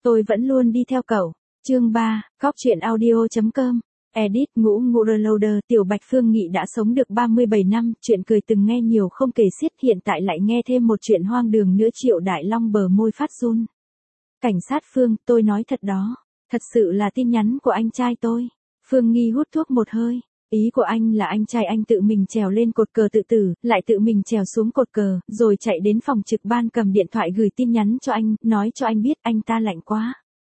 Tôi vẫn luôn đi theo cậu. Chương 3, Cóc truyện audio.com. Edit ngũ ngũ reloader. Tiểu Bạch Phương Nghị đã sống được 37 năm, chuyện cười từng nghe nhiều không kể xiết, hiện tại lại nghe thêm một chuyện hoang đường nữa. Triệu Đại Long bờ môi phát run. Cảnh sát Phương, tôi nói thật đó. Thật sự là tin nhắn của anh trai tôi. Phương Nghi hút thuốc một hơi. Ý của anh là anh trai anh tự mình trèo lên cột cờ tự tử, lại tự mình trèo xuống cột cờ, rồi chạy đến phòng trực ban cầm điện thoại gửi tin nhắn cho anh, nói cho anh biết anh ta lạnh quá.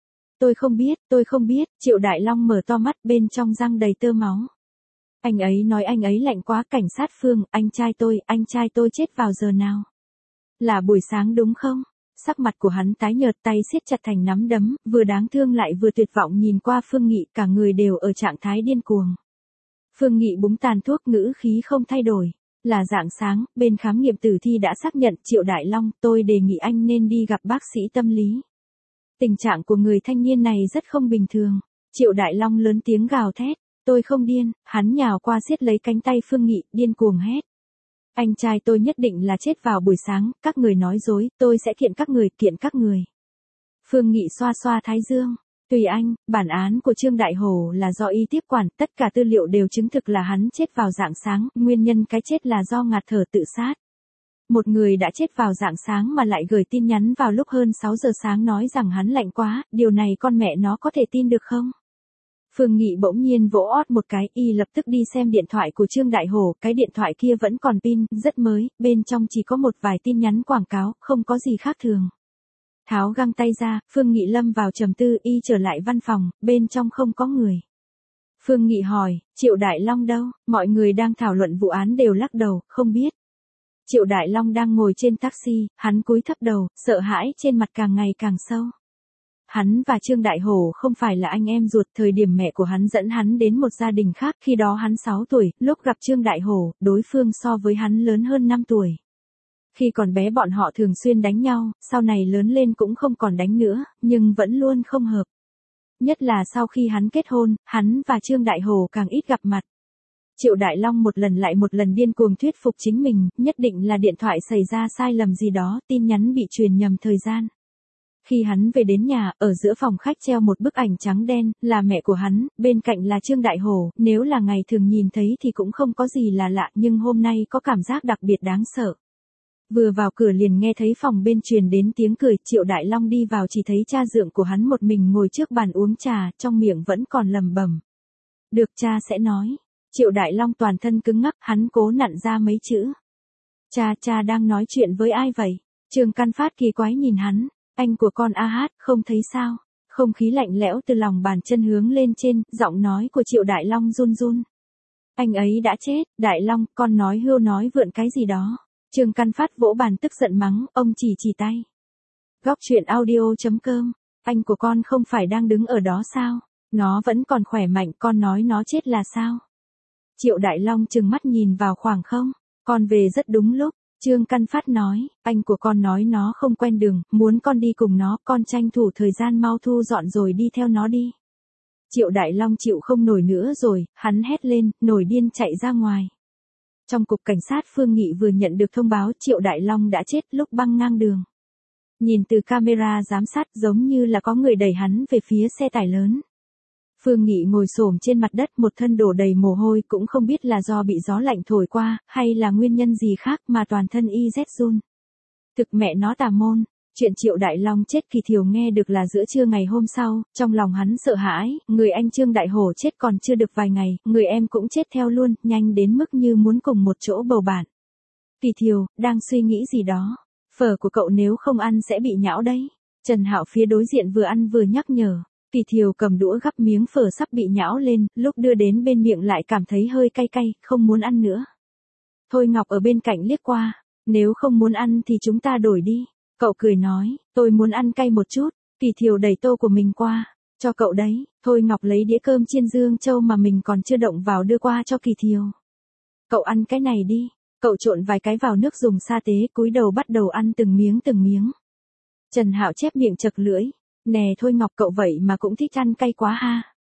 Tôi không biết, Triệu Đại Long mở to mắt, bên trong răng đầy tơ máu. Anh ấy nói anh ấy lạnh quá. Cảnh sát Phương, anh trai tôi chết vào giờ nào? Là buổi sáng đúng không? Sắc mặt của hắn tái nhợt, tay siết chặt thành nắm đấm, vừa đáng thương lại vừa tuyệt vọng nhìn qua Phương Nghị, cả người đều ở trạng thái điên cuồng. Phương Nghị búng tàn thuốc, ngữ khí không thay đổi. Là rạng sáng, bên khám nghiệm tử thi đã xác nhận. Triệu Đại Long, tôi đề nghị anh nên đi gặp bác sĩ tâm lý. Tình trạng của người thanh niên này rất không bình thường. Triệu Đại Long lớn tiếng gào thét. Tôi không điên. Hắn nhào qua siết lấy cánh tay Phương Nghị, điên cuồng hét. Anh trai tôi nhất định là chết vào buổi sáng, các người nói dối, tôi sẽ kiện các người. Phương Nghị xoa xoa thái dương. Tùy anh, bản án của Trương Đại Hổ là do y tiếp quản, tất cả tư liệu đều chứng thực là hắn chết vào rạng sáng, nguyên nhân cái chết là do ngạt thở tự sát. Một người đã chết vào rạng sáng mà lại gửi tin nhắn vào lúc hơn 6 giờ sáng nói rằng hắn lạnh quá, điều này con mẹ nó có thể tin được không? Phương Nghị bỗng nhiên vỗ ót một cái, y lập tức đi xem điện thoại của Trương Đại Hổ, cái điện thoại kia vẫn còn pin, rất mới, bên trong chỉ có một vài tin nhắn quảng cáo, không có gì khác thường. Tháo găng tay ra, Phương Nghị lâm vào trầm tư, y trở lại văn phòng, bên trong không có người. Phương Nghị hỏi, Triệu Đại Long đâu? Mọi người đang thảo luận vụ án đều lắc đầu, không biết. Triệu Đại Long đang ngồi trên taxi, hắn cúi thấp đầu, sợ hãi trên mặt càng ngày càng sâu. Hắn và Trương Đại Hổ không phải là anh em ruột, thời điểm mẹ của hắn dẫn hắn đến một gia đình khác, khi đó hắn 6 tuổi, lúc gặp Trương Đại Hổ, đối phương so với hắn lớn hơn 5 tuổi. Khi còn bé bọn họ thường xuyên đánh nhau, sau này lớn lên cũng không còn đánh nữa, nhưng vẫn luôn không hợp. Nhất là sau khi hắn kết hôn, hắn và Trương Đại Hổ càng ít gặp mặt. Triệu Đại Long một lần lại một lần điên cuồng thuyết phục chính mình, nhất định là điện thoại xảy ra sai lầm gì đó, tin nhắn bị truyền nhầm thời gian. Khi hắn về đến nhà, ở giữa phòng khách treo một bức ảnh trắng đen, là mẹ của hắn, bên cạnh là Trương Đại Hổ, nếu là ngày thường nhìn thấy thì cũng không có gì là lạ, nhưng hôm nay có cảm giác đặc biệt đáng sợ. Vừa vào cửa liền nghe thấy phòng bên truyền đến tiếng cười, Triệu Đại Long đi vào chỉ thấy cha dượng của hắn một mình ngồi trước bàn uống trà, trong miệng vẫn còn lẩm bẩm. Được, cha sẽ nói. Triệu Đại Long toàn thân cứng ngắc, hắn cố nặn ra mấy chữ. Cha đang nói chuyện với ai vậy? Trương Căn Phát kỳ quái nhìn hắn. Anh của con A không thấy sao? Không khí lạnh lẽo từ lòng bàn chân hướng lên trên, giọng nói của Triệu Đại Long run run. Anh ấy đã chết. Đại Long, con nói hưu nói vượn cái gì đó? Trương Căn Phát vỗ bàn tức giận mắng, ông chỉ tay. Góc truyện audio.com. Anh của con không phải đang đứng ở đó sao? Nó vẫn còn khỏe mạnh, con nói nó chết là sao? Triệu Đại Long trừng mắt nhìn vào khoảng không. Con về rất đúng lúc. Trương Căn Phát nói, anh của con nói nó không quen đường, muốn con đi cùng nó, con tranh thủ thời gian mau thu dọn rồi đi theo nó đi. Triệu Đại Long chịu không nổi nữa rồi, hắn hét lên, nổi điên chạy ra ngoài. Trong cục cảnh sát Phương Nghị vừa nhận được thông báo Triệu Đại Long đã chết lúc băng ngang đường. Nhìn từ camera giám sát giống như là có người đẩy hắn về phía xe tải lớn. Phương Nghị ngồi xổm trên mặt đất, một thân đổ đầy mồ hôi, cũng không biết là do bị gió lạnh thổi qua, hay là nguyên nhân gì khác mà toàn thân y rét run. Thực mẹ nó tà môn, chuyện Triệu Đại Long chết Kỳ Thiều nghe được là giữa trưa ngày hôm sau, trong lòng hắn sợ hãi, người anh Trương Đại Hổ chết còn chưa được vài ngày, người em cũng chết theo luôn, nhanh đến mức như muốn cùng một chỗ bầu bạn. Kỳ Thiều, đang suy nghĩ gì đó, phở của cậu nếu không ăn sẽ bị nhão đấy. Trần Hạo phía đối diện vừa ăn vừa nhắc nhở. Kỳ Thiều cầm đũa gắp miếng phở sắp bị nhão lên, lúc đưa đến bên miệng lại cảm thấy hơi cay cay, không muốn ăn nữa. Thôi Ngọc ở bên cạnh liếc qua, nếu không muốn ăn thì chúng ta đổi đi. Cậu cười nói, tôi muốn ăn cay một chút. Kỳ Thiều đẩy tô của mình qua, cho cậu đấy. Thôi Ngọc lấy đĩa cơm chiên Dương Châu mà mình còn chưa động vào đưa qua cho Kỳ Thiều. Cậu ăn cái này đi. Cậu trộn vài cái vào nước dùng sa tế, cúi đầu bắt đầu ăn từng miếng. Trần Hạo chép miệng chật lưỡi. Nè Thôi Ngọc, cậu vậy mà cũng thích ăn cay quá ha.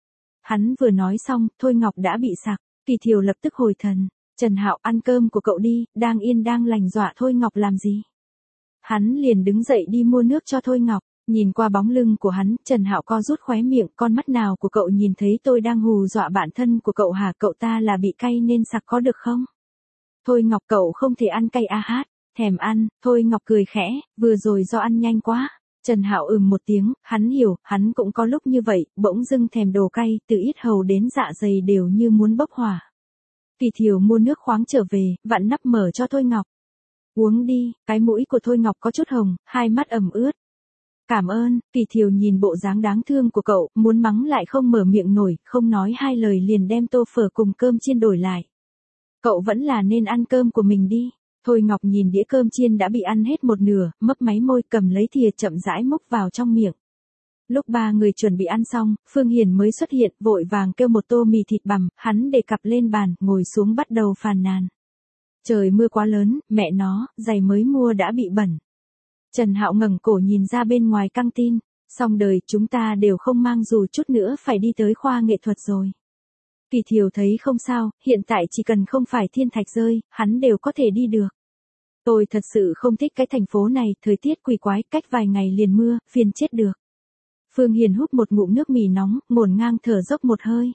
Hắn vừa nói xong, Thôi Ngọc đã bị sặc. Kỳ Thiều lập tức hồi thần. Trần Hạo, ăn cơm của cậu đi, đang yên đang lành dọa Thôi Ngọc làm gì? Hắn liền đứng dậy đi mua nước cho Thôi Ngọc. Nhìn qua bóng lưng của hắn, Trần Hạo co rút khóe miệng, con mắt nào của cậu nhìn thấy tôi đang hù dọa bạn thân của cậu hả? Cậu ta là bị cay nên sặc có được không? Thôi Ngọc, cậu không thể ăn cay hát. Thèm ăn. Thôi Ngọc cười khẽ, vừa rồi do ăn nhanh quá. Trần Hạo một tiếng, hắn hiểu, hắn cũng có lúc như vậy, bỗng dưng thèm đồ cay, từ yết hầu đến dạ dày đều như muốn bốc hỏa. Kỳ Thiều mua nước khoáng trở về, vặn nắp mở cho Thôi Ngọc. Uống đi. Cái mũi của Thôi Ngọc có chút hồng, hai mắt ẩm ướt. Cảm ơn. Kỳ Thiều nhìn bộ dáng đáng thương của cậu, muốn mắng lại không mở miệng nổi, không nói hai lời liền đem tô phở cùng cơm chiên đổi lại. Cậu vẫn là nên ăn cơm của mình đi. Thôi Ngọc nhìn đĩa cơm chiên đã bị ăn hết một nửa, mấp máy môi, cầm lấy thìa chậm rãi múc vào trong miệng. Lúc ba người chuẩn bị ăn xong, Phương Hiền mới xuất hiện, vội vàng kêu một tô mì thịt bằm, hắn để cặp lên bàn, ngồi xuống bắt đầu phàn nàn. Trời mưa quá lớn, mẹ nó, giày mới mua đã bị bẩn. Trần Hạo ngẩng cổ nhìn ra bên ngoài căng tin, xong đời chúng ta đều không mang dù, chút nữa phải đi tới khoa nghệ thuật rồi. Kỳ Thiều thấy không sao, hiện tại chỉ cần không phải thiên thạch rơi, hắn đều có thể đi được. Tôi thật sự không thích cái thành phố này, thời tiết quỷ quái, cách vài ngày liền mưa, phiền chết được. Phương Hiền hút một ngụm nước mì nóng, ngổn ngang thở dốc một hơi.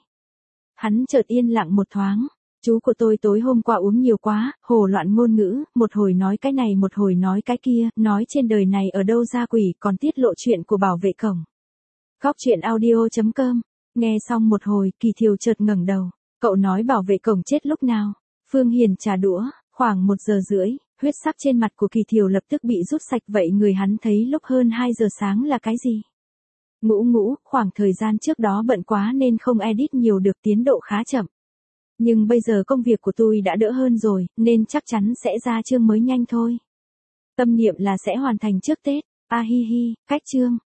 Hắn chợt yên lặng một thoáng. Chú của tôi tối hôm qua uống nhiều quá, hồ loạn ngôn ngữ, một hồi nói cái này một hồi nói cái kia, nói trên đời này ở đâu ra quỷ, còn tiết lộ chuyện của bảo vệ cổng. Góc truyện audio.com. Nghe xong một hồi, Kỳ Thiều chợt ngẩng đầu. Cậu nói bảo vệ cổng chết lúc nào? Phương Hiền trà đũa, khoảng 1 giờ rưỡi, huyết sắc trên mặt của Kỳ Thiều lập tức bị rút sạch, vậy người hắn thấy lúc hơn 2 giờ sáng là cái gì? Ngũ, khoảng thời gian trước đó bận quá nên không edit nhiều được, tiến độ khá chậm. Nhưng bây giờ công việc của tôi đã đỡ hơn rồi, nên chắc chắn sẽ ra chương mới nhanh thôi. Tâm niệm là sẽ hoàn thành trước Tết. A hi hi, cách chương.